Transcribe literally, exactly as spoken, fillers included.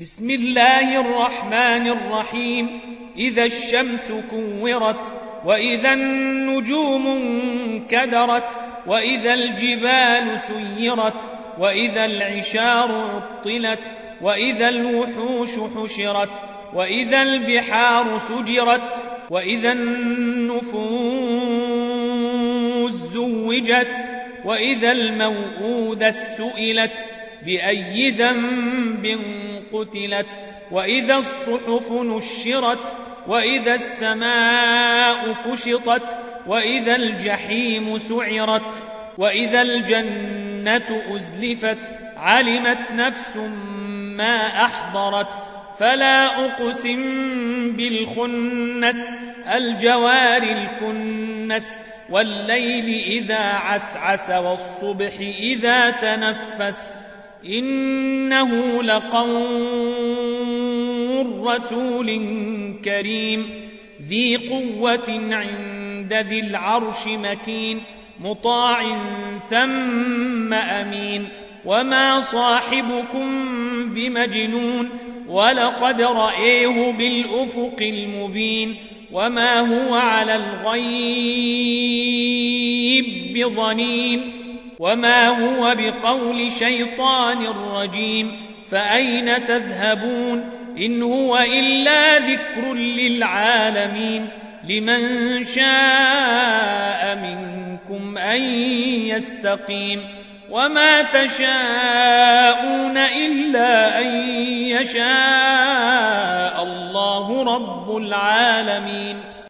بسم الله الرحمن الرحيم. إذا الشمس كورت، وإذا النجوم انكدرت، وإذا الجبال سيرت، وإذا العشار عطلت، وإذا الوحوش حشرت، وإذا البحار سجرت، وإذا النفوس زوجت، وإذا الموءودة سئلت بأي ذنب قتلت، وإذا الصحف نشرت، وإذا السماء كشطت، وإذا الجحيم سعرت، وإذا الجنة أزلفت، علمت نفس ما أحضرت. فلا أقسم بالخنس، الجوار الكنس، والليل إذا عسعس، والصبح إذا تنفس. إنه لقول رسول كريم، ذي قوة عند ذي العرش مكين، مطاع ثم أمين. وما صاحبكم بمجنون، ولقد رأيه بالأفق المبين. وما هو على الغيب بضنين، وما هو بقول شيطان رجيم. فأين تذهبون؟ إن هو إلا ذكر للعالمين. لمن شاء منكم أن يستقيم. وما تشاءون إلا أن يشاء الله رب العالمين.